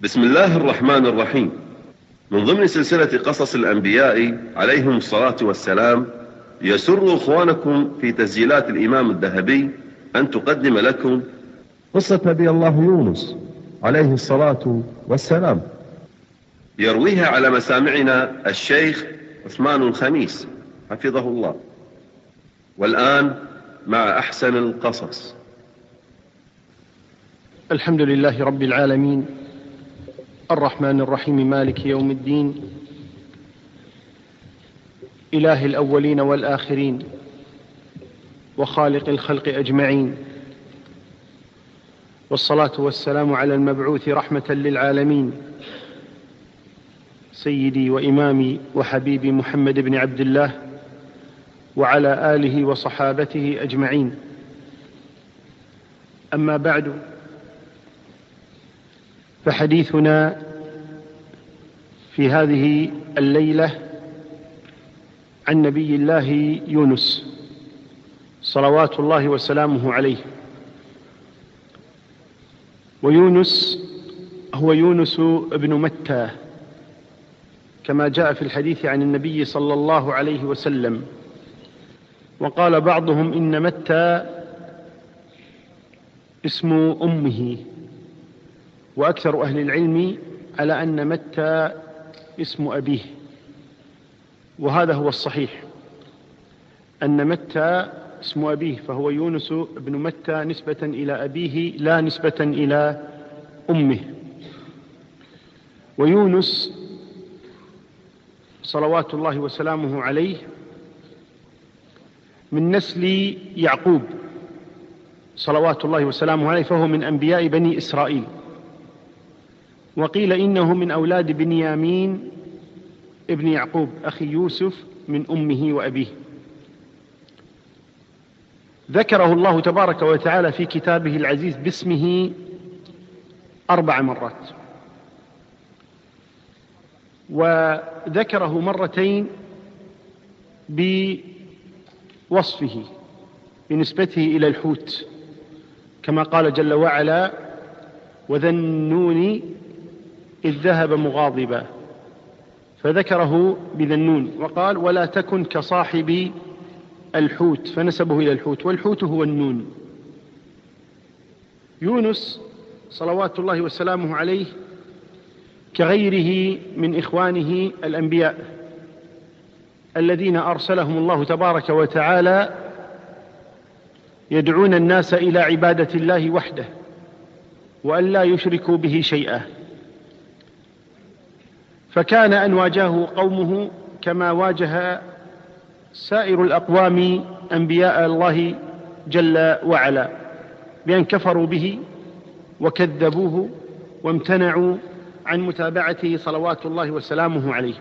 بسم الله الرحمن الرحيم. من ضمن سلسلة قصص الأنبياء عليهم الصلاة والسلام، يسر إخوانكم في تسجيلات الإمام الذهبي أن تقدم لكم قصة نبي الله يونس عليه الصلاة والسلام، يرويها على مسامعنا الشيخ عثمان الخميس حفظه الله. والآن مع أحسن القصص. الحمد لله رب العالمين، الرحمن الرحيم، مالك يوم الدين، إله الأولين والآخرين، وخالق الخلق أجمعين، والصلاة والسلام على المبعوث رحمة للعالمين، سيدي وإمامي وحبيبي محمد بن عبد الله، وعلى آله وصحابته أجمعين. أما بعد، فحديثنا في هذه الليلة عن نبي الله يونس صلوات الله وسلامه عليه. ويونس هو يونس ابن متى كما جاء في الحديث عن النبي صلى الله عليه وسلم. وقال بعضهم إن متى اسم أمه، وأكثر أهل العلم على أن متى اسم أبيه، وهذا هو الصحيح، أن متى اسم أبيه، فهو يونس بن متى نسبة إلى أبيه لا نسبة إلى أمه. ويونس صلوات الله وسلامه عليه من نسل يعقوب صلوات الله وسلامه عليه، فهو من أنبياء بني إسرائيل. وقيل إنه من أولاد بنيامين ابن يعقوب أخي يوسف من أمه وأبيه. ذكره الله تبارك وتعالى في كتابه العزيز باسمه 4 مرات، وذكره مرتين بوصفه بنسبته إلى الحوت، كما قال جل وعلا: وذا النون إذ ذهب مغاضبا، فذكره بذا النون، وقال: ولا تكن كصاحب الحوت، فنسبه إلى الحوت، والحوت هو النون. يونس صلوات الله وسلامه عليه كغيره من إخوانه الأنبياء الذين أرسلهم الله تبارك وتعالى يدعون الناس إلى عبادة الله وحده وأن لا يشركوا به شيئا. فكان أن واجهه قومه كما واجه سائر الأقوام أنبياء الله جل وعلا، بأن كفروا به وكذبوه وامتنعوا عن متابعته صلوات الله وسلامه عليه.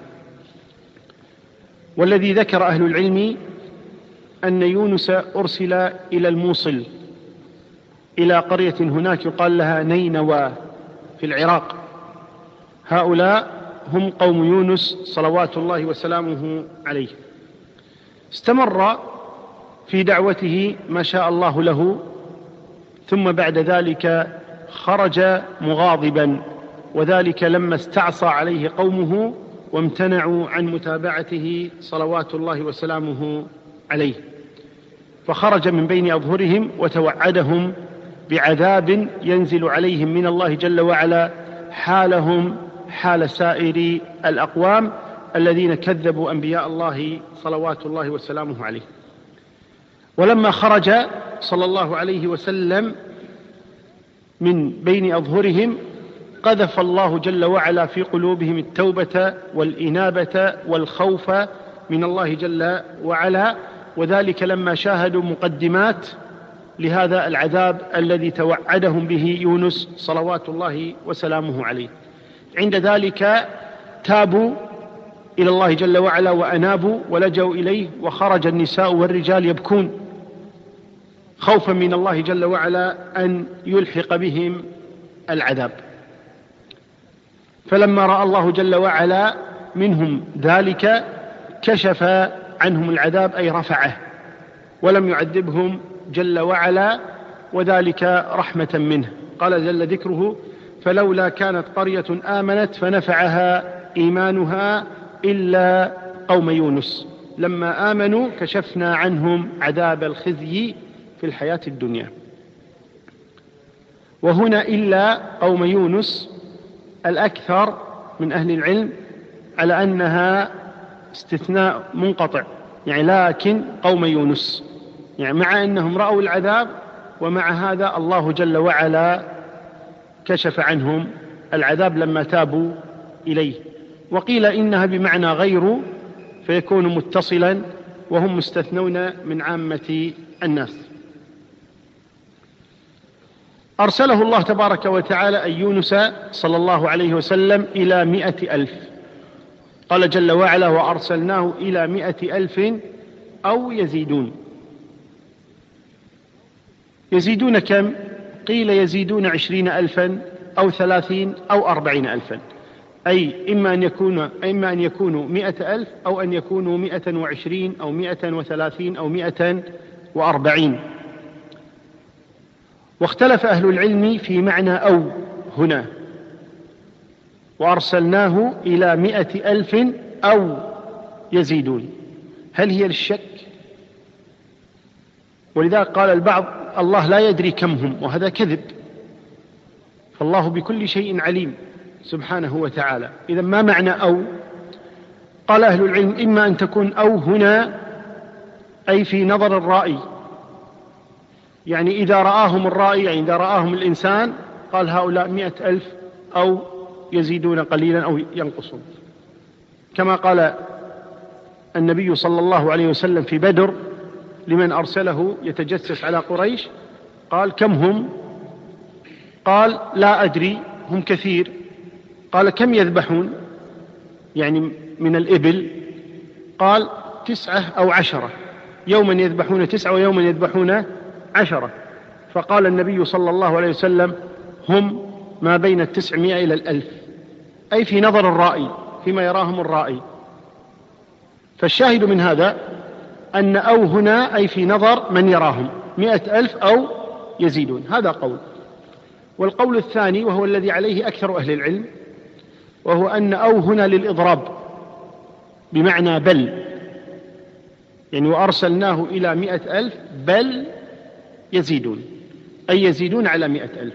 والذي ذكر أهل العلم أن يونس أرسل إلى الموصل، إلى قرية هناك يقال لها نينوى في العراق. هؤلاء هم قوم يونس صلوات الله وسلامه عليه. استمر في دعوته ما شاء الله له، ثم بعد ذلك خرج مغاضبا، وذلك لما استعصى عليه قومه وامتنعوا عن متابعته صلوات الله وسلامه عليه. فخرج من بين أظهرهم وتوعدهم بعذاب ينزل عليهم من الله جل وعلا حالهم حال سائر الأقوام الذين كذبوا أنبياء الله صلوات الله وسلامه عليه. ولما خرج صلى الله عليه وسلم من بين أظهرهم قذف الله جل وعلا في قلوبهم التوبة والإنابة والخوف من الله جل وعلا، وذلك لما شاهدوا مقدمات لهذا العذاب الذي توعدهم به يونس صلوات الله وسلامه عليه. عند ذلك تابوا إلى الله جل وعلا وأنابوا ولجوا إليه، وخرج النساء والرجال يبكون خوفا من الله جل وعلا أن يلحق بهم العذاب. فلما رأى الله جل وعلا منهم ذلك كشف عنهم العذاب، أي رفعه، ولم يعذبهم جل وعلا، وذلك رحمة منه. قال جل ذكره: فلولا كانت قرية آمنت فنفعها إيمانها إلا قوم يونس لما آمنوا كشفنا عنهم عذاب الخزي في الحياة الدنيا. وهنا إلا قوم يونس الأكثر من أهل العلم على أنها استثناء منقطع، يعني لكن قوم يونس، يعني مع أنهم رأوا العذاب ومع هذا الله جل وعلا كشف عنهم العذاب لما تابوا إليه. وقيل إنها بمعنى غير فيكون متصلا وهم مستثنون من عامة الناس. أرسله الله تبارك وتعالى أي يونس صلى الله عليه وسلم إلى 100,000. قال جل وعلا وأرسلناه إلى 100,000 أو يزيدون. يزيدون كم؟ قيل يزيدون 20,000 أو 30 أو 40,000، أي إما أن يكونوا 100,000 أو أن يكونوا 120 أو 130 أو 140. واختلف أهل العلم في معنى أو هنا، وأرسلناه إلى 100,000 أو يزيدون، هل هي للشك؟ ولذلك قال البعض الله لا يدري كم هم، وهذا كذب، فالله بكل شيء عليم سبحانه وتعالى. إذا ما معنى أو؟ قال أهل العلم إما أن تكون أو هنا أي في نظر الرائي، يعني إذا رآهم الرائي، يعني إذا رآهم الإنسان قال هؤلاء 100,000 أو يزيدون قليلا أو ينقصون، كما قال النبي صلى الله عليه وسلم في بدر لمن أرسله يتجسس على قريش، قال كم هم؟ قال لا أدري، هم كثير. قال كم يذبحون يعني من الإبل؟ قال 9 أو 10، يوما يذبحون 9 ويوما يذبحون 10. فقال النبي صلى الله عليه وسلم هم ما بين 900 إلى 1000، أي في نظر الرائي، فيما يراهم الرائي. فالشاهد من هذا أن أو هنا أي في نظر من يراهم 100,000 أو يزيدون، هذا قول. والقول الثاني وهو الذي عليه أكثر أهل العلم، وهو أن أو هنا للإضراب بمعنى بل، يعني وأرسلناه إلى 100,000 بل يزيدون، أي يزيدون على 100,000.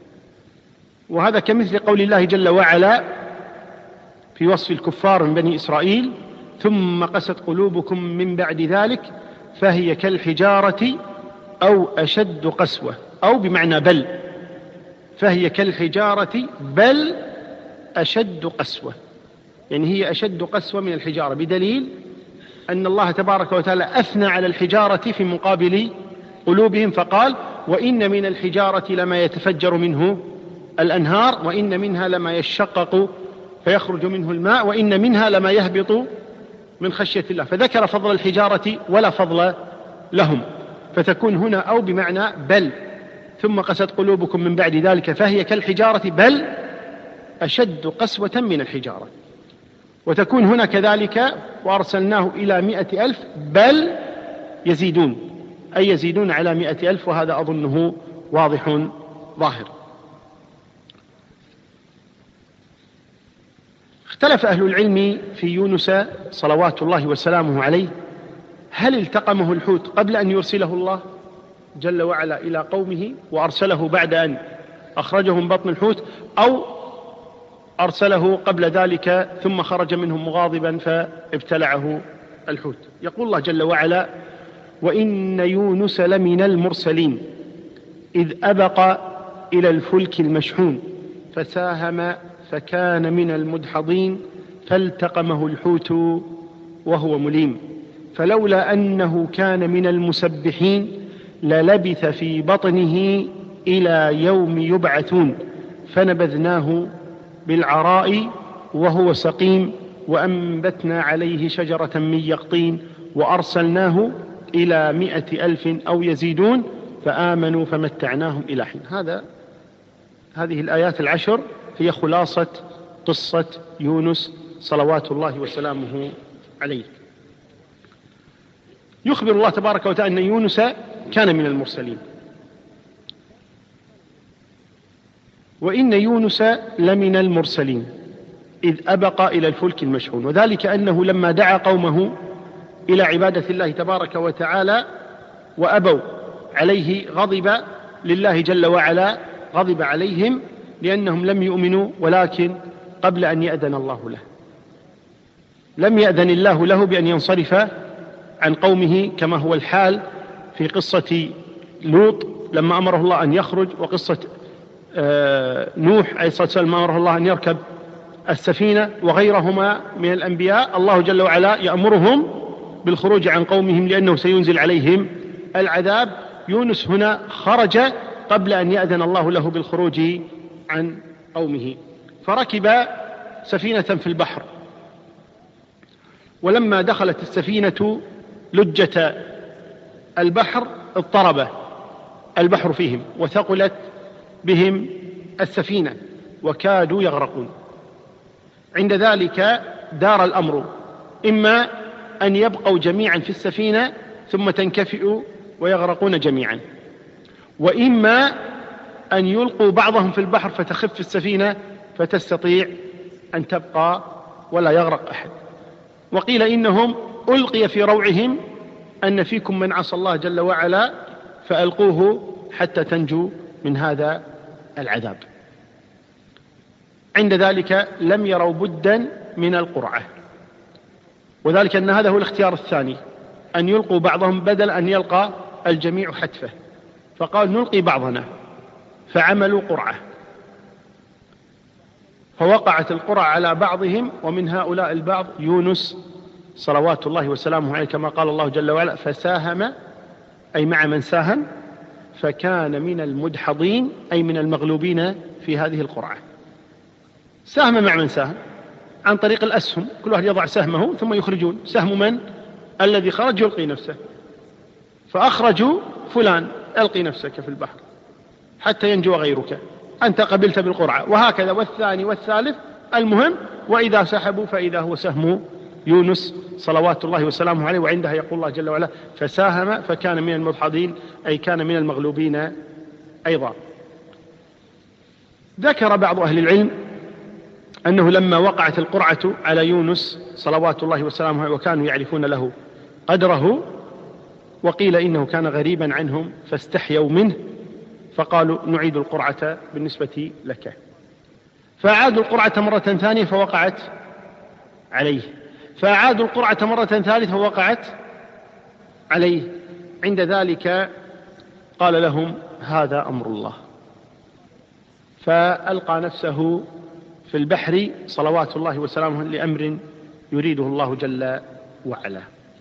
وهذا كمثل قول الله جل وعلا في وصف الكفار من بني إسرائيل ثم قست قلوبكم من بعد ذلك فهي كالحجارة أو أشد قسوة، أو بمعنى بل، فهي كالحجارة بل أشد قسوة، يعني هي أشد قسوة من الحجارة، بدليل أن الله تبارك وتعالى أثنى على الحجارة في مقابل قلوبهم فقال وإن من الحجارة لما يتفجر منه الأنهار وإن منها لما يشقق فيخرج منه الماء وإن منها لما يهبط من خشية الله، فذكر فضل الحجارة ولا فضل لهم، فتكون هنا أو بمعنى بل، ثم قست قلوبكم من بعد ذلك فهي كالحجارة بل أشد قسوة من الحجارة. وتكون هنا كذلك وأرسلناه إلى 100,000 بل يزيدون، أي يزيدون على 100,000، وهذا أظنه واضح ظاهر. اختلف أهل العلم في يونس صلوات الله وسلامه عليه، هل التقمه الحوت قبل أن يرسله الله جل وعلا إلى قومه وأرسله بعد أن أخرجه من بطن الحوت، أو أرسله قبل ذلك ثم خرج منهم مغاضبا فابتلعه الحوت؟ يقول الله جل وعلا وإن يونس لمن المرسلين إذ أبق إلى الفلك المشحون فساهم فكان من المدحضين فالتقمه الحوت وهو مليم فلولا أنه كان من المسبحين للبث في بطنه إلى يوم يبعثون فنبذناه بالعراء وهو سقيم وأنبتنا عليه شجرة من يقطين وأرسلناه إلى 100,000 أو يزيدون فآمنوا فمتعناهم إلى حين. هذه الآيات العشر هي خلاصة قصة يونس صلوات الله وسلامه عليه. يخبر الله تبارك وتعالى أن يونس كان من المرسلين، وإن يونس لمن المرسلين إذ أبق إلى الفلك المشحون، وذلك أنه لما دعا قومه إلى عبادة الله تبارك وتعالى وأبوا عليه غضب لله جل وعلا، غضب عليهم لأنهم لم يؤمنوا، ولكن قبل أن يأذن الله له، لم يأذن الله له بأن ينصرف عن قومه كما هو الحال في قصة لوط لما أمره الله أن يخرج، وقصة نوح عليه الصلاة والسلام لما أمره الله أن يركب السفينة، وغيرهما من الأنبياء الله جل وعلا يأمرهم بالخروج عن قومهم لأنه سينزل عليهم العذاب. يونس هنا خرج قبل أن يأذن الله له بالخروج عن قومه، فركب سفينة في البحر، ولما دخلت السفينة لجة البحر اضطرب البحر فيهم وثقلت بهم السفينة وكادوا يغرقون. عند ذلك دار الأمر، إما أن يبقوا جميعا في السفينة ثم تنكفئوا ويغرقون جميعا، وإما أن يلقوا بعضهم في البحر فتخف السفينة فتستطيع أن تبقى ولا يغرق أحد. وقيل إنهم ألقي في روعهم أن فيكم من عصى الله جل وعلا فألقوه حتى تنجوا من هذا العذاب. عند ذلك لم يروا بدا من القرعة، وذلك أن هذا هو الاختيار الثاني، أن يلقوا بعضهم بدل أن يلقى الجميع حتفه، فقال نلقي بعضنا، فعملوا قرعة، فوقعت القرعة على بعضهم، ومن هؤلاء البعض يونس صلوات الله وسلامه عليه، كما قال الله جل وعلا فساهم، أي مع من ساهم، فكان من المدحضين، أي من المغلوبين في هذه القرعة. ساهم مع من ساهم عن طريق الأسهم، كل واحد يضع سهمه ثم يخرجون. سهم من؟ الذي خرج يلقي نفسه، فأخرجوا فلان ألقي نفسك في البحر حتى ينجو غيرك، أنت قبلت بالقرعة، وهكذا والثاني والثالث. المهم وإذا سحبوا فإذا هو سهم يونس صلوات الله وسلامه عليه، وعندها يقول الله جل وعلا فساهم فكان من المدحضين، أي كان من المغلوبين أيضا. ذكر بعض أهل العلم أنه لما وقعت القرعة على يونس صلوات الله وسلامه عليه وكانوا يعرفون له قدره، وقيل إنه كان غريبا عنهم فاستحيوا منه، فقالوا نعيد القرعة بالنسبة لك، فأعادوا القرعة مرة ثانية فوقعت عليه، فأعادوا القرعة مرة ثالثة فوقعت عليه. عند ذلك قال لهم هذا أمر الله، فألقى نفسه في البحر صلوات الله وسلامه لأمر يريده الله جل وعلا.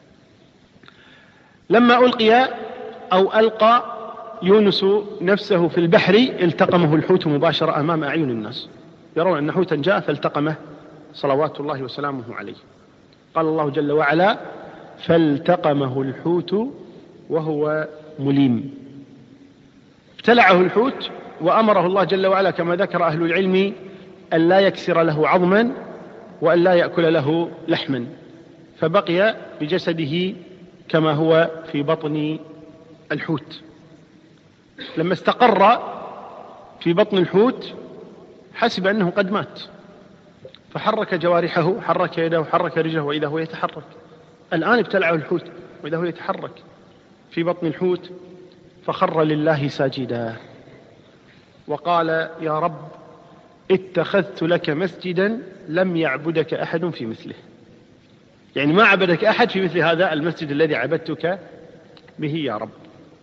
لما ألقي أو ألقى يونس نفسه في البحر التقمه الحوت مباشرة أمام أعين الناس، يرون أن حوتا جاء فالتقمه صلوات الله وسلامه عليه. قال الله جل وعلا فالتقمه الحوت وهو مليم، ابتلعه الحوت، وأمره الله جل وعلا كما ذكر أهل العلم أن لا يكسر له عظما وأن لا يأكل له لحما، فبقي بجسده كما هو في بطن الحوت. لما استقر في بطن الحوت حسب أنه قد مات، فحرك جوارحه، حرك يده، حرك رجله، وإذا هو يتحرك. الآن ابتلعه الحوت وإذا هو يتحرك في بطن الحوت، فخر لله ساجدا وقال يا رب اتخذت لك مسجدا لم يعبدك أحد في مثله، يعني ما عبدك أحد في مثل هذا المسجد الذي عبدتك به يا رب.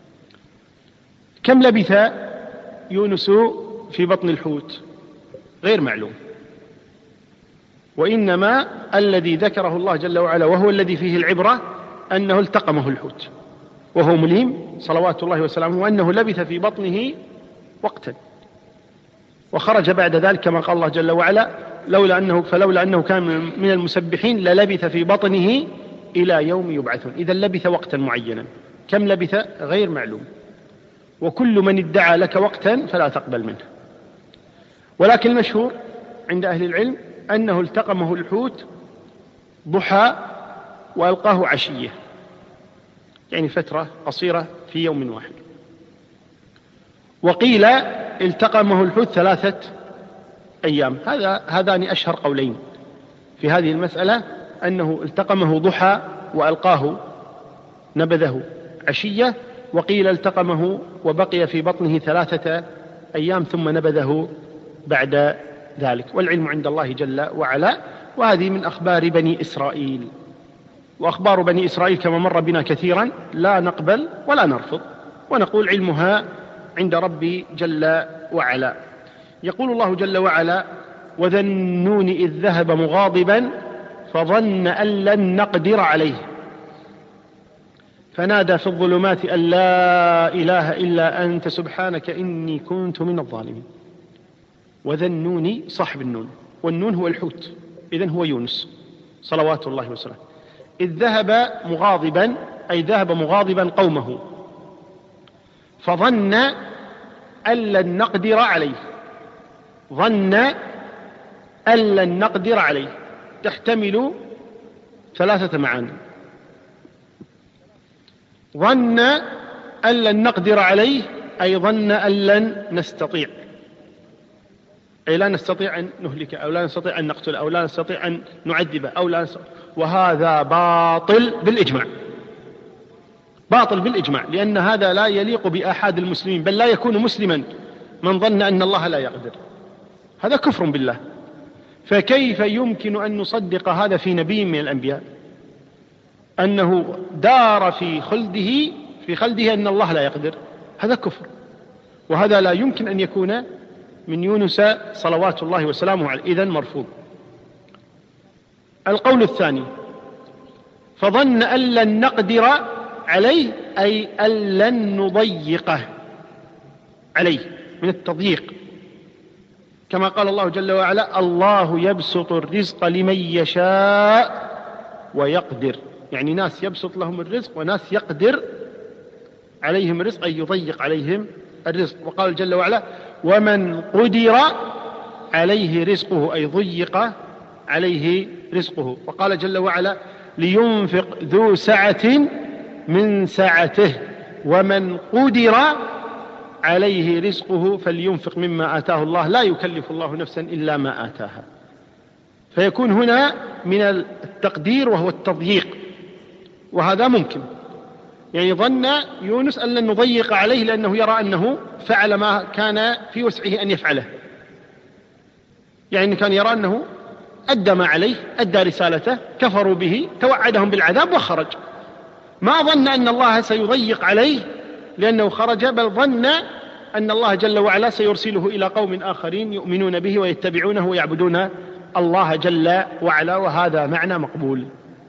كم لبث يونس في بطن الحوت؟ غير معلوم، وإنما الذي ذكره الله جل وعلا وهو الذي فيه العبرة أنه التقمه الحوت وهو مليم صلوات الله وسلامه، وأنه لبث في بطنه وقتا، وخرج بعد ذلك كما قال الله جل وعلا فلولا أنه كان من المسبحين للبث في بطنه إلى يوم يبعثون. إذا لبث وقتا معينا، كم لبث غير معلوم، وكل من ادعى لك وقتا فلا تقبل منه. ولكن المشهور عند أهل العلم أنه التقمه الحوت ضحى وألقاه عشية، يعني فترة قصيرة في يوم واحد. وقيل التقمه الحوت 3 أيام. هذان أشهر قولين في هذه المسألة، أنه التقمه ضحى وألقاه نبذه عشية، وقيل التقمه وبقي في بطنه 3 أيام ثم نبذه بعد ذلك، والعلم عند الله جل وعلا. وهذه من أخبار بني إسرائيل، وأخبار بني إسرائيل كما مر بنا كثيرا لا نقبل ولا نرفض، ونقول علمها عند ربي جل وعلا. يقول الله جل وعلا: وذا النون إذ ذهب مغاضبا فظن أن لن نقدر عليه فنادى في الظلمات أن لا إله إلا أنت سبحانك إني كنت من الظالمين. وذا النون صاحب النون، والنون هو الحوت، إذن هو يونس صلوات الله وسلامه. إذ ذهب مغاضبا أي ذهب مغاضبا قومه، فظن أن لن نقدر عليه. ظن أن لن نقدر عليه تحتمل 3 معاني. ظن أن لن نقدر عليه أي ظن أن لن نستطيع، أي لا نستطيع أن نهلك، أو لا نستطيع أن نقتل، أو لا نستطيع أن نعذب، أو لا نستطيع. وهذا باطل بالإجماع، باطل بالإجماع، لأن هذا لا يليق بآحاد المسلمين، بل لا يكون مسلما من ظن أن الله لا يقدر، هذا كفر بالله. فكيف يمكن أن نصدق هذا في نبي من الأنبياء، أنه دار في خلده أن الله لا يقدر؟ هذا كفر، وهذا لا يمكن أن يكون من يونس صلوات الله وسلامه عليه، إذن مرفوض. القول الثاني: فظن أن لن نقدر عليه أي أن لن نضيقه عليه، من التضييق، كما قال الله جل وعلا: الله يبسط الرزق لمن يشاء ويقدر، يعني ناس يبسط لهم الرزق وناس يقدر عليهم الرزق أي يضيق عليهم الرزق. وقال جل وعلا: ومن قدر عليه رزقه أي ضيق عليه رزقه. وقال جل وعلا: لينفق ذو سعة من سعته ومن قدر عليه رزقه فلينفق مما آتاه الله لا يكلف الله نفسا إلا ما آتاها. فيكون هنا من التقدير وهو التضييق، وهذا ممكن. يعني ظن يونس أن لن نضيق عليه لأنه يرى أنه فعل ما كان في وسعه أن يفعله، يعني كان يرى أنه أدى ما عليه، أدى رسالته، كفروا به، توعدهم بالعذاب وخرج. ما ظن أن الله سيضيق عليه لأنه خرج، بل ظن أن الله جل وعلا سيرسله إلى قوم آخرين يؤمنون به ويتبعونه ويعبدون الله جل وعلا، وهذا معنى مقبول.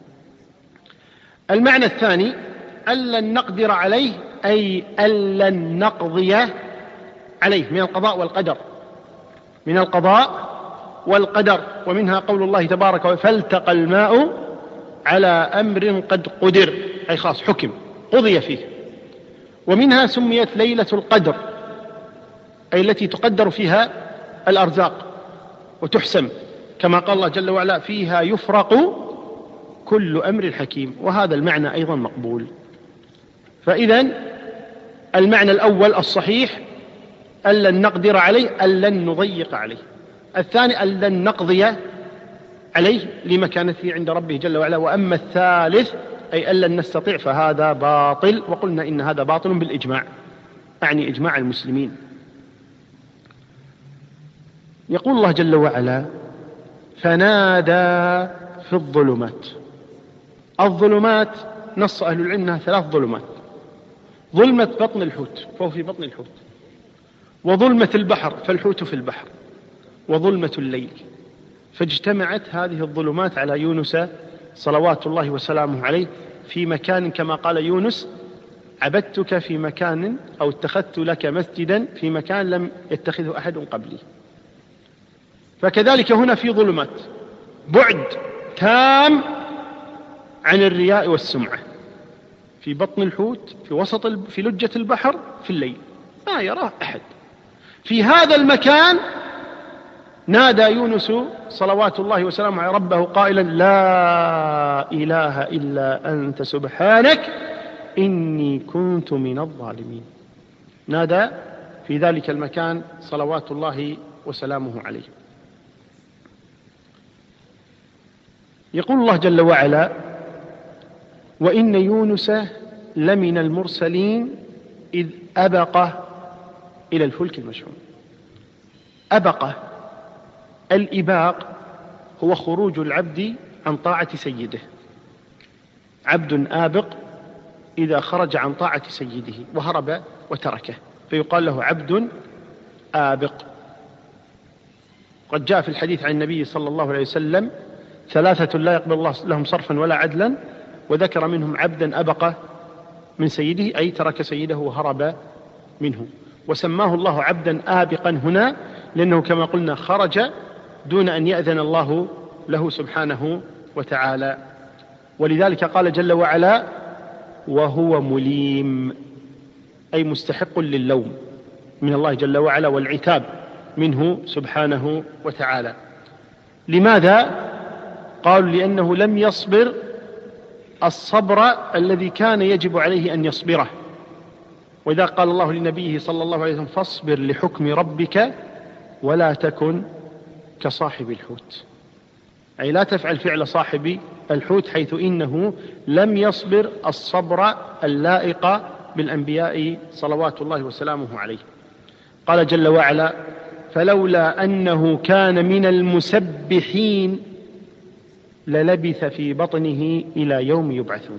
المعنى الثاني: أن لن نقدر عليه أي أن لن نقضي عليه، من القضاء والقدر، من القضاء والقدر. ومنها قول الله تبارك وتعالى: فالتقى الماء على أمر قد قدر، أي خاص حكم قضي فيه. ومنها سميت ليلة القدر، أي التي تقدر فيها الأرزاق وتحسم، كما قال الله جل وعلا: فيها يفرق كل أمر حكيم، وهذا المعنى أيضا مقبول. فإذن المعنى الأول الصحيح أن لن نقدر عليه، أن لن نضيق عليه. الثاني أن لن نقضي عليه لمكانته عند ربه جل وعلا. وأما الثالث أي أن لن نستطيع فهذا باطل، وقلنا إن هذا باطل بالإجماع، أعني إجماع المسلمين. يقول الله جل وعلا: فنادى في الظلمات. الظلمات نص أهل العلم أنها 3 ظلمات: ظلمة بطن الحوت فهو في بطن الحوت، وظلمة البحر فالحوت في البحر، وظلمة الليل. فاجتمعت هذه الظلمات على يونس صلوات الله وسلامه عليه في مكان، كما قال يونس: عبدتك في مكان أو اتخذت لك مسجدا في مكان لم يتخذه أحد قبلي. فكذلك هنا في ظلمات، بعد تام عن الرياء والسمعة، في بطن الحوت، في وسط في لجة البحر، في الليل ما يراه أحد. في هذا المكان نادى يونس صلوات الله وسلامه على ربه قائلا: لا إله إلا أنت سبحانك إني كنت من الظالمين. نادى في ذلك المكان صلوات الله وسلامه عليه. يقول الله جل وعلا: وإن يونس لمن المرسلين إذ أبق إلى الفلك المشحون. أبق، الإباق هو خروج العبد عن طاعة سيده. عبد آبق إذا خرج عن طاعة سيده وهرب وتركه فيقال له عبد آبق. قد جاء في الحديث عن النبي صلى الله عليه وسلم: 3 لا يقبل الله لهم صرفا ولا عدلا، وذكر منهم عبدا أبق من سيده، أي ترك سيده وهرب منه. وسماه الله عبدا آبقا هنا لأنه كما قلنا خرج دون أن يأذن الله له سبحانه وتعالى. ولذلك قال جل وعلا: وهو مليم، أي مستحق للوم من الله جل وعلا والعتاب منه سبحانه وتعالى. لماذا؟ قالوا: لأنه لم يصبر الصبر الذي كان يجب عليه أن يصبره. وإذا قال الله لنبيه صلى الله عليه وسلم: فاصبر لحكم ربك ولا تكن كصاحب الحوت، أي لا تفعل فعل صاحب الحوت، حيث إنه لم يصبر الصبر اللائق بالأنبياء صلوات الله وسلامه عليه. قال جل وعلا: فلولا أنه كان من المسبحين للبث في بطنه إلى يوم يبعثون.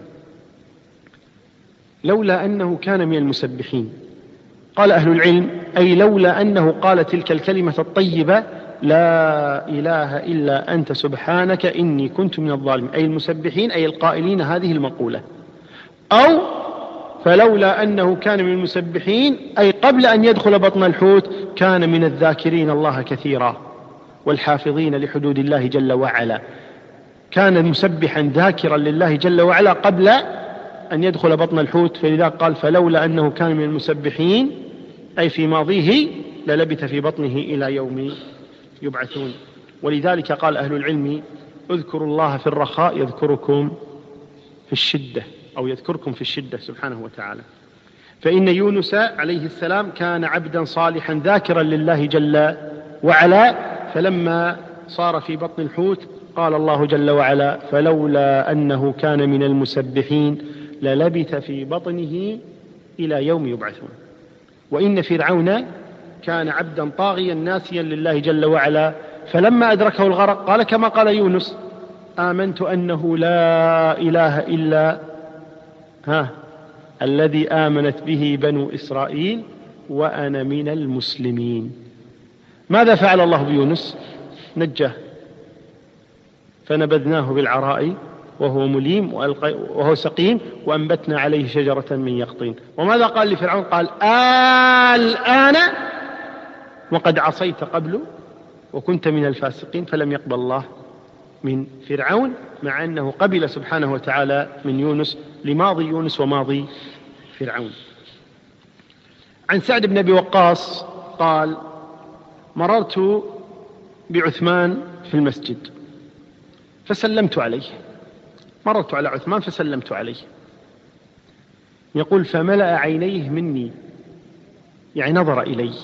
لولا أنه كان من المسبحين، قال أهل العلم: أي لولا أنه قال تلك الكلمة الطيبة: لا إله إلا أنت سبحانك إني كنت من الظالمين، أي المسبحين، أي القائلين هذه المقولة. أو فلولا أنه كان من المسبحين، أي قبل أن يدخل بطن الحوت كان من الذاكرين الله كثيرا والحافظين لحدود الله جل وعلا. كان مسبحا ذاكرا لله جل وعلا قبل أن يدخل بطن الحوت، فلذا قال: فلولا أنه كان من المسبحين، أي في ماضيه للبث في بطنه إلى يوم يبعثون. ولذلك قال أهل العلم: اذكروا الله في الرخاء يذكركم في الشدة، أو يذكركم في الشدة سبحانه وتعالى. فإن يونس عليه السلام كان عبدا صالحا ذاكرا لله جل وعلا، فلما صار في بطن الحوت قال الله جل وعلا: فلولا أنه كان من المسبحين للبث في بطنه إلى يوم يبعثون. وإن فرعون كان عبدا طاغيا ناسيا لله جل وعلا، فلما أدركه الغرق قال كما قال يونس: آمنت أنه لا إله إلا الذي آمنت به بنو إسرائيل وأنا من المسلمين. ماذا فعل الله بيونس؟ نجاه، فنبذناه بالعراء وهو مليم وهو سقيم وأنبتنا عليه شجرة من يقطين. وماذا قال لفرعون؟ قال: الآن وقد عصيت قبل وكنت من الفاسقين. فلم يقبل الله من فرعون، مع أنه قبل سبحانه وتعالى من يونس لماضي يونس وماضي فرعون. عن سعد بن أبي وقاص قال: مررت بعثمان في المسجد فسلمت عليه. مررت على عثمان فسلمت عليه. يقول: فملأ عينيه مني، يعني نظر إلي،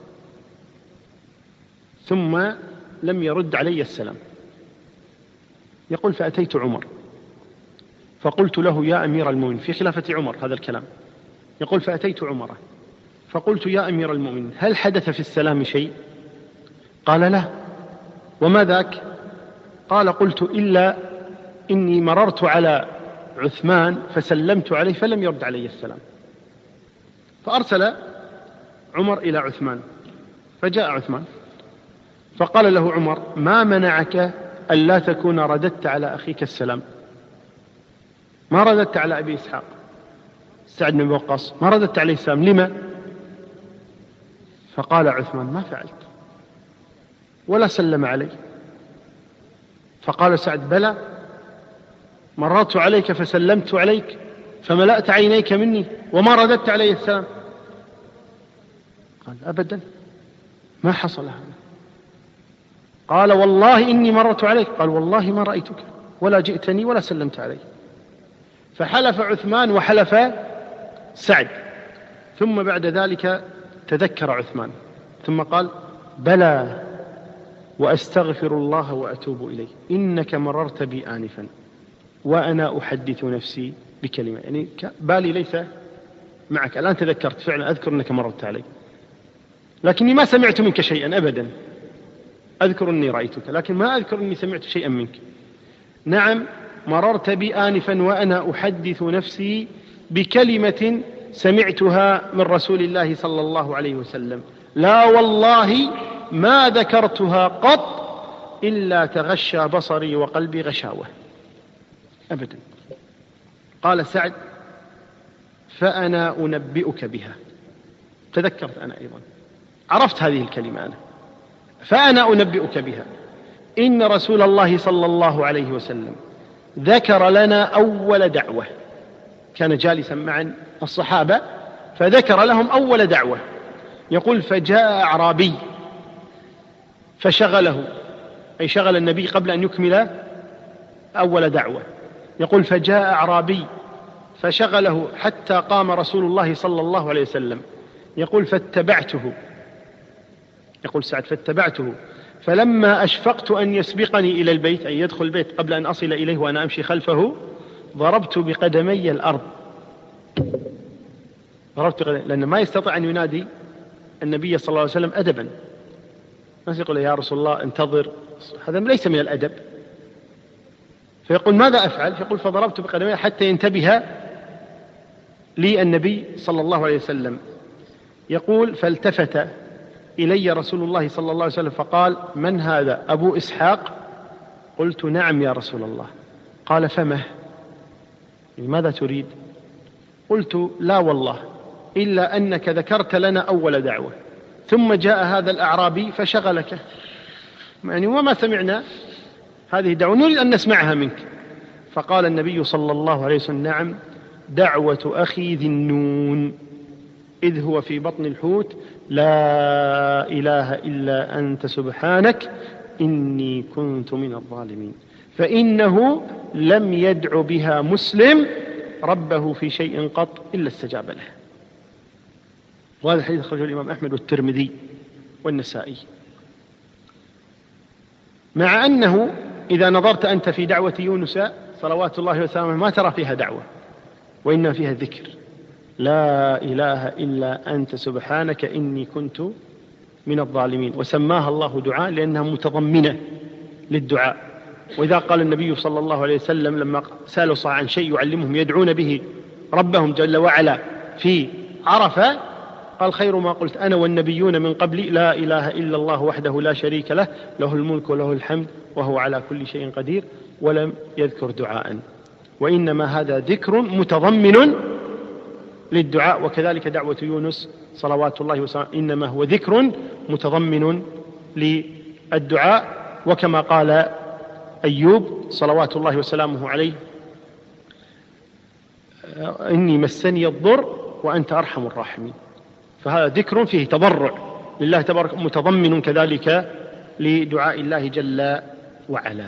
ثم لم يرد علي السلام. يقول: فأتيت عمر فقلت له: يا أمير المؤمنين، في خلافة عمر هذا الكلام. يقول: فأتيت عمر فقلت: يا أمير المؤمنين، هل حدث في السلام شيء؟ قال: لا. وما ذاك؟ قال: قلت: إلا إني مررت على عثمان فسلمت عليه فلم يرد علي السلام. فأرسل عمر إلى عثمان، فجاء عثمان فقال له عمر: ما منعك ألا تكون رددت على أخيك السلام؟ ما رددت على أبي إسحاق سعد بن وقاص، ما رددت عليه السلام، لما؟ فقال عثمان: ما فعلت ولا سلم علي. فقال سعد: بلى، مررت عليك فسلمت عليك فملأت عينيك مني وما رددت علي السلام. قال: أبدا ما حصل هذا. قال: والله إني مررت عليك. قال: والله ما رأيتك ولا جئتني ولا سلمت علي. فحلف عثمان وحلف سعد. ثم بعد ذلك تذكر عثمان ثم قال بلى وأستغفر الله وأتوب إليه إنك مررت بي آنفا وأنا أحدث نفسي بكلمة، يعني بالي ليس معك، الآن تذكرت فعلا أذكر أنك مررت علي لكني ما سمعت منك شيئا أبدا، أذكر أني رأيتك لكن ما أذكر أني سمعت شيئا منك. نعم مررت بي آنفا وأنا أحدث نفسي بكلمة سمعتها من رسول الله صلى الله عليه وسلم لا والله ما ذكرتها قط إلا تغشى بصري وقلبي غشاوة أبدا. قال سعد فأنا أنبئك بها، تذكرت أنا أيضا عرفت هذه الكلمة أنا، فأنا أنبئك بها إن رسول الله صلى الله عليه وسلم ذكر لنا أول دعوة، كان جالسا مع الصحابة فذكر لهم أول دعوة، يقول فجاء أعرابي فشغله، أي شغل النبي قبل أن يكمل أول دعوة، يقول فجاء أعرابي فشغله حتى قام رسول الله صلى الله عليه وسلم، يقول فاتبعته، يقول سعد فاتبعته فلما أشفقت أن يسبقني إلى البيت، أي يدخل البيت قبل أن أصل إليه وأنا أمشي خلفه، ضربت بقدمي الأرض، لأنه ما يستطيع أن ينادي النبي صلى الله عليه وسلم أدبا، ما يقول يا رسول الله انتظر، هذا ليس من الأدب. فيقول ماذا أفعل؟ يقول فضربت بقدمي حتى ينتبه لي النبي صلى الله عليه وسلم، يقول فالتفت إلي رسول الله صلى الله عليه وسلم فقال من هذا أبو إسحاق؟ قلت نعم يا رسول الله. قال فمه، ماذا تريد؟ قلت لا والله إلا أنك ذكرت لنا أول دعوة ثم جاء هذا الأعرابي فشغلك، يعني وما سمعنا هذه الدعوة نريد أن نسمعها منك. فقال النبي صلى الله عليه وسلم نعم دعوة أخي ذي النون إذ هو في بطن الحوت لا إله إلا أنت سبحانك إني كنت من الظالمين، فإنه لم يدع بها مسلم ربه في شيء قط إلا استجاب له. وهذا الحديث أخرجه الإمام أحمد والترمذي والنسائي. مع أنه إذا نظرت أنت في دعوة يونس صلوات الله وسلامه ما ترى فيها دعوة وإنما فيها ذكر لا إله إلا أنت سبحانك إني كنت من الظالمين، وسماها الله دعاء لأنها متضمنة للدعاء. وإذا قال النبي صلى الله عليه وسلم لما سألوا صلى عن شيء يعلمهم يدعون به ربهم جل وعلا في عرفة قال خير ما قلت أنا والنبيون من قبلي لا إله إلا الله وحده لا شريك له له الملك وله الحمد وهو على كل شيء قدير، ولم يذكر دعاء، وإنما هذا ذكر متضمن للدعاء. وكذلك دعوة يونس صلوات الله وسلامه إنما هو ذكر متضمن للدعاء. وكما قال أيوب صلوات الله وسلامه عليه إني مسني الضر وأنت أرحم الراحمين، فهذا ذكر فيه تضرع لله تبارك متضمن كذلك لدعاء الله جل وعلا.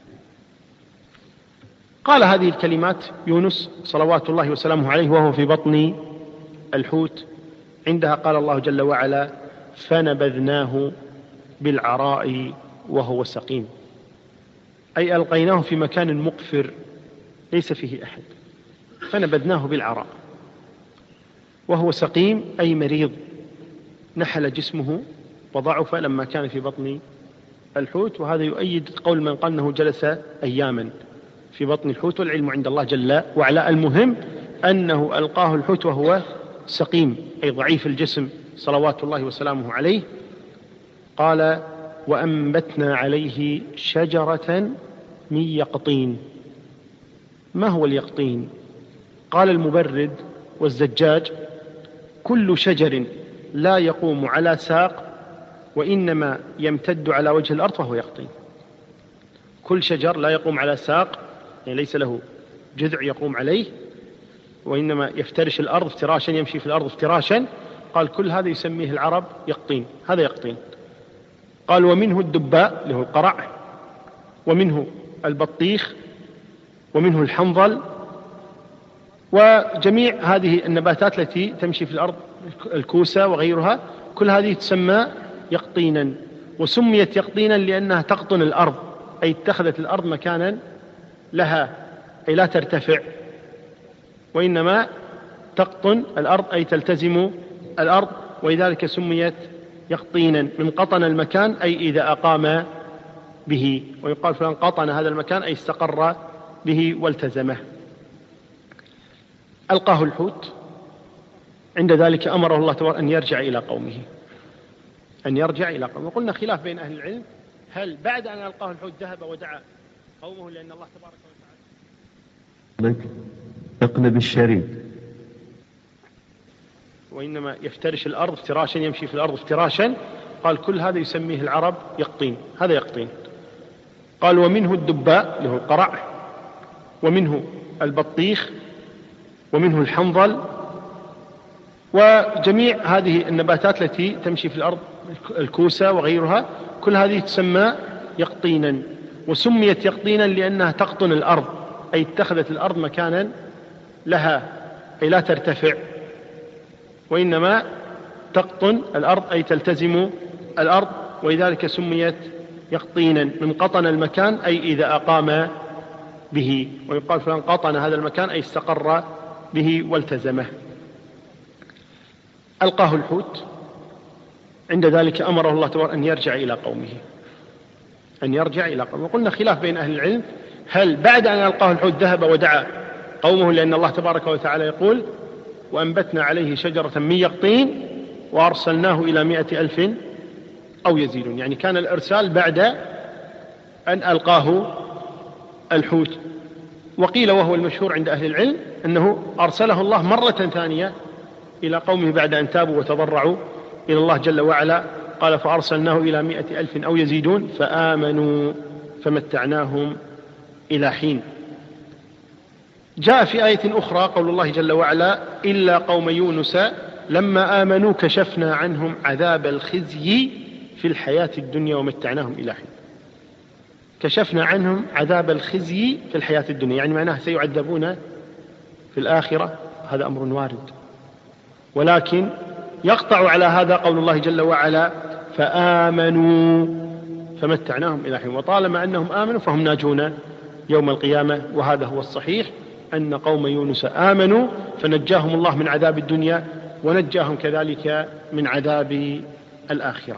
قال هذه الكلمات يونس صلوات الله وسلامه عليه وهو في بطن الحوت، عندها قال الله جل وعلا فنبذناه بالعراء وهو سقيم، أي ألقيناه في مكان مقفر ليس فيه أحد، فنبذناه بالعراء وهو سقيم أي مريض، نحل جسمه وضعف لما كان في بطن الحوت. وهذا يؤيد قول من قال أنه جلس أياما في بطن الحوت، والعلم عند الله جل وعلا. المهم أنه ألقاه الحوت وهو سقيم أي ضعيف الجسم صلوات الله وسلامه عليه. قال وأنبتنا عليه شجرة من يقطين. ما هو اليقطين؟ قال المبرد والزجاج كل شجر لا يقوم على ساق وإنما يمتد على وجه الأرض فهو يقطين. كل شجر لا يقوم على ساق يعني ليس له جذع يقوم عليه وإنما يفترش الأرض افتراشا، يمشي في الأرض افتراشا، قال كل هذا يسميه العرب يقطين، هذا يقطين. قال ومنه الدباء له القرع، ومنه البطيخ، ومنه الحنظل، وجميع هذه النباتات التي تمشي في الأرض، الكوسة وغيرها، كل هذه تسمى يقطينا. وسميت يقطينا لأنها تقطن الأرض، أي اتخذت الأرض مكانا لها، أي لا ترتفع، وإنما تقطن الأرض أي تلتزم الأرض، ولذلك سميت يقطينا من قطن المكان، أي إذا أقام به. ويقال فلان قطن هذا المكان أي استقر به والتزمه. ألقاه الحوت، عند ذلك أمره الله تبارك أن يرجع إلى قومه، أن يرجع إلى قومه. وقلنا خلاف بين أهل العلم، هل بعد أن ألقاه الحوت ذهب ودعا قومه لأن الله تبارك وتعالى اقلب الشريد، وإنما يفترش الأرض افتراشا، يمشي في الأرض افتراشا، قال كل هذا يسميه العرب يقطين، هذا يقطين. قال ومنه الدباء اللي هو القرع، ومنه البطيخ، ومنه الحنظل، وجميع هذه النباتات التي تمشي في الأرض، الكوسة وغيرها، كل هذه تسمى يقطينا. وسميت يقطينا لأنها تقطن الأرض، أي اتخذت الأرض مكانا لها، أي لا ترتفع، وإنما تقطن الأرض أي تلتزم الأرض، ولذلك سميت يقطينا من قطن المكان، أي إذا أقام به. ويقال فلان قطن هذا المكان أي استقر به والتزمه. ألقاه الحوت، عند ذلك أمره الله تبارك أن يرجع إلى قومه، أن يرجع إلى قومه. وقلنا خلاف بين أهل العلم، هل بعد أن ألقاه الحوت ذهب ودعا قومه لأن الله تبارك وتعالى يقول وأنبتنا عليه شجرة من يقطين وأرسلناه إلى 100,000 أو يزيدون، يعني كان الإرسال بعد أن ألقاه الحوت. وقيل وهو المشهور عند أهل العلم أنه أرسله الله مرة ثانية إلى قومه بعد أن تابوا وتضرعوا إلى الله جل وعلا. قال فأرسلناه إلى 100,000 أو يزيدون فآمنوا فمتعناهم إلى حين. جاء في آية أخرى قول الله جل وعلا إلا قوم يونس لما آمنوا كشفنا عنهم عذاب الخزي في الحياة الدنيا ومتعناهم إلى حين. كشفنا عنهم عذاب الخزي في الحياة الدنيا، يعني معناه سيعذبون في الآخرة، هذا أمر وارد. ولكن يقطع على هذا قول الله جل وعلا فآمنوا فمتعناهم إلى حين، وطالما أنهم آمنوا فهم ناجون يوم القيامة. وهذا هو الصحيح، أن قوم يونس آمنوا فنجاهم الله من عذاب الدنيا ونجاهم كذلك من عذاب الآخرة.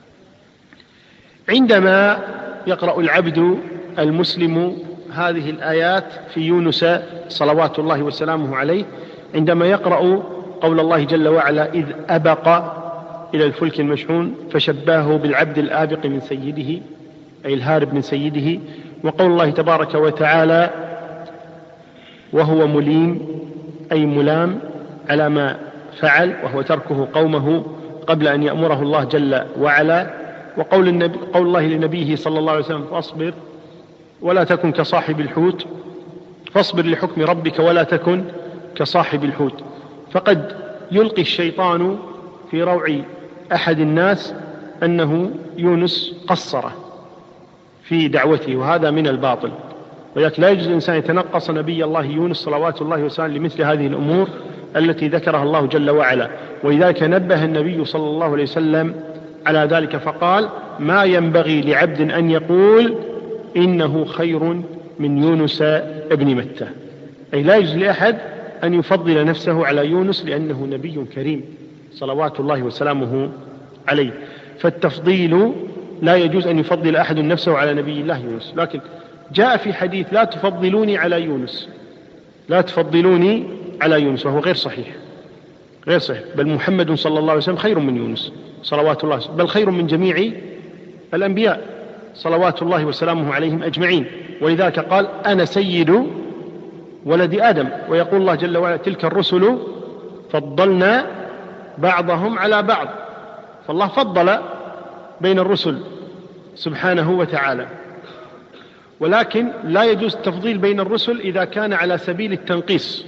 عندما يقرأ العبد المسلم هذه الآيات في يونس صلوات الله وسلامه عليه، عندما يقرأ قول الله جل وعلا إذ أبق إلى الفلك المشحون فشباه بالعبد الآبق من سيده، أي الهارب من سيده، وقول الله تبارك وتعالى وهو مليم أي ملام على ما فعل وهو تركه قومه قبل أن يأمره الله جل وعلا، وقول الله لنبيه صلى الله عليه وسلم فاصبر ولا تكن كصاحب الحوت، فاصبر لحكم ربك ولا تكن كصاحب الحوت. فقد يلقي الشيطان في روع أحد الناس أنه يونس قصر في دعوته، وهذا من الباطل، ولكن لا يجوز الإنسان يتنقص نبي الله يونس صلوات الله وسلامه لمثل هذه الأمور التي ذكرها الله جل وعلا. ولذلك نبه النبي صلى الله عليه وسلم على ذلك فقال ما ينبغي لعبد أن يقول إنه خير من يونس ابن متى، أي لا يجوز لأحد أن يفضل نفسه على يونس لأنه نبي كريم صلوات الله وسلامه عليه. فالتفضيل لا يجوز أن يفضل أحد نفسه على نبي الله يونس. لكن جاء في حديث لا تفضلوني على يونس، لا تفضلوني على يونس، وهو غير صحيح، غير صحيح، بل محمد صلى الله عليه وسلم خير من يونس صلوات الله، بل خير من جميع الأنبياء صلوات الله وسلامه عليهم أجمعين. ولذلك قال أنا سيد ولد آدم، ويقول الله جل وعلا تلك الرسل فضلنا بعضهم على بعض، فالله فضل بين الرسل سبحانه وتعالى. ولكن لا يجوز التفضيل بين الرسل إذا كان على سبيل التنقيص،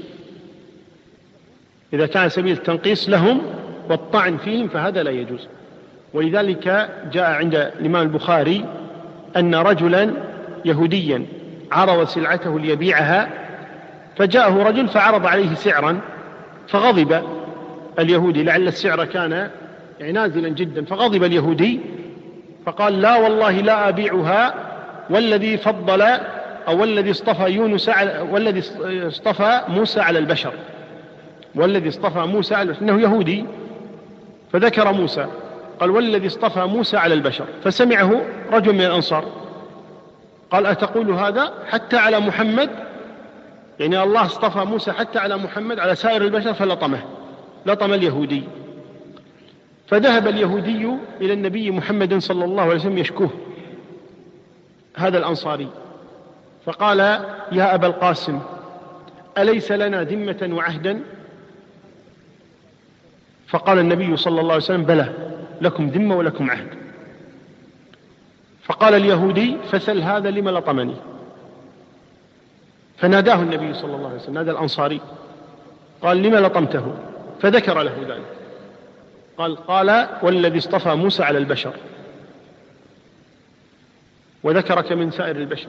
إذا كان على سبيل التنقيص لهم والطعن فيهم فهذا لا يجوز. ولذلك جاء عند الإمام البخاري أن رجلا يهوديا عرض سلعته ليبيعها فجاءه رجل فعرض عليه سعرا فغضب اليهودي، لعل السعر كان نازلا جدا، فغضب اليهودي فقال لا والله لا أبيعها والذي فضل أو والذي اصطفى موسى على البشر، والذي اصطفى موسى على البشر، إنه يهودي فذكر موسى، قال والذي اصطفى موسى على البشر، فسمعه رجل من الأنصار قال أتقول هذا حتى على محمد؟ يعني الله اصطفى موسى حتى على محمد على سائر البشر، فلطمه، لطم اليهودي. فذهب اليهودي إلى النبي محمد صلى الله عليه وسلم يشكوه هذا الأنصاري، فقال يا أبا القاسم أليس لنا ذمة وعهدا؟ فقال النبي صلى الله عليه وسلم بلى، لكم ذمة ولكم عهد. فقال اليهودي فسل هذا لما لطمني؟ فناداه النبي صلى الله عليه وسلم، نادى الأنصاري قال لما لطمته؟ فذكر له ذلك، قال والذي اصطفى موسى على البشر، وذكرك من سائر البشر.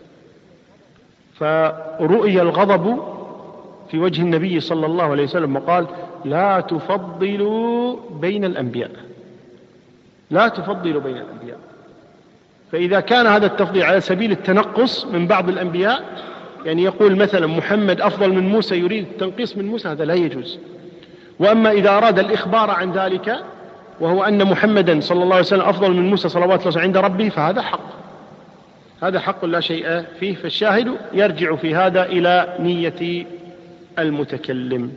فرؤي الغضب في وجه النبي صلى الله عليه وسلم وقال لا تفضلوا بين الأنبياء، لا تفضلوا بين الأنبياء. فإذا كان هذا التفضيل على سبيل التنقص من بعض الأنبياء، يعني يقول مثلا محمد أفضل من موسى، يريد التنقيص من موسى، هذا لا يجوز. وأما إذا أراد الإخبار عن ذلك وهو أن محمدا صلى الله عليه وسلم أفضل من موسى صلوات الله عند ربه، فهذا حق، هذا حق لا شيء فيه. فالشاهد يرجع في هذا إلى نية المتكلم.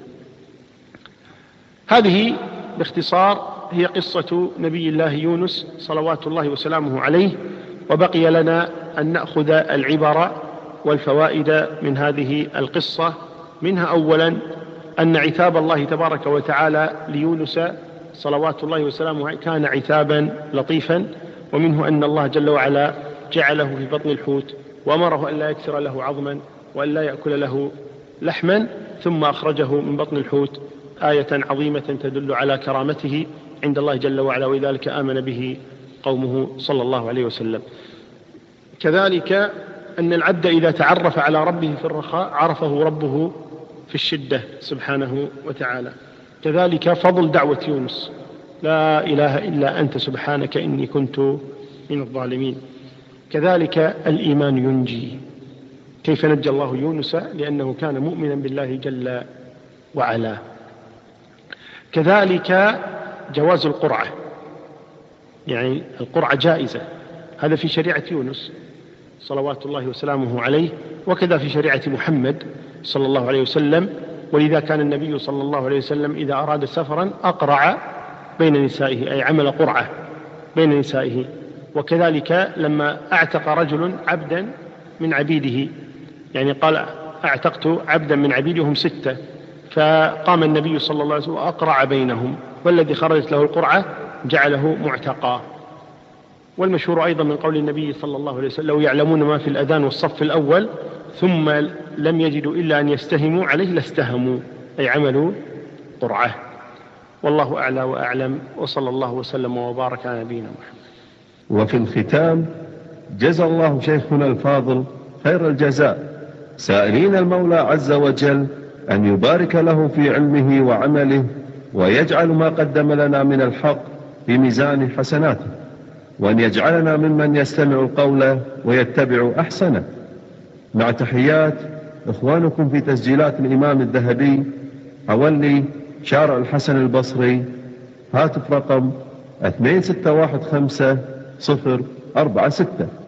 هذه باختصار هي قصة نبي الله يونس صلوات الله وسلامه عليه، وبقي لنا أن نأخذ العبر والفوائد من هذه القصة. منها أولا أن عتاب الله تبارك وتعالى ليونس صلوات الله وسلامه كان عتابا لطيفا، ومنه أن الله جل وعلا جعله في بطن الحوت وأمره أن لا يكسر له عظما وأن لا يأكل له لحما، ثم أخرجه من بطن الحوت، آية عظيمة تدل على كرامته عند الله جل وعلا، وذلك آمن به قومه صلى الله عليه وسلم. كذلك أن العبد إذا تعرف على ربه في الرخاء عرفه ربه في الشدة سبحانه وتعالى. كذلك فضل دعوة يونس، لا إله إلا أنت سبحانك إني كنت من الظالمين. كذلك الإيمان ينجي، كيف نجى الله يونس؟ لأنه كان مؤمنا بالله جل وعلا. كذلك جواز القرعة، يعني القرعة جائزة، هذا في شريعة يونس صلوات الله وسلامه عليه، وكذا في شريعة محمد صلى الله عليه وسلم. ولذا كان النبي صلى الله عليه وسلم إذا أراد سفرا أقرع بين نسائه، أي عمل قرعة بين نسائه. وكذلك لما أعتق رجل عبدا من عبيده، يعني قال أعتقت عبدا من عبيدي هم 6، فقام النبي صلى الله عليه وسلم وأقرع بينهم، والذي خرجت له القرعة جعله معتقا. والمشهور أيضا من قول النبي صلى الله عليه وسلم لو يعلمون ما في الأذان والصف الأول ثم لم يجدوا إلا أن يستهموا عليه لاستهموا، أي عملوا قرعة. والله أعلى وأعلم، وصلى الله وسلم وبارك على نبينا محمد. وفي الختام جزى الله شيخنا الفاضل خير الجزاء، سائلين المولى عز وجل أن يبارك له في علمه وعمله، ويجعل ما قدم لنا من الحق في ميزان حسناته، وأن يجعلنا ممن يستمع القول ويتبع أحسنه. مع تحيات إخوانكم في تسجيلات الإمام الذهبي، حولي شارع الحسن البصري، هاتف رقم 2615 046.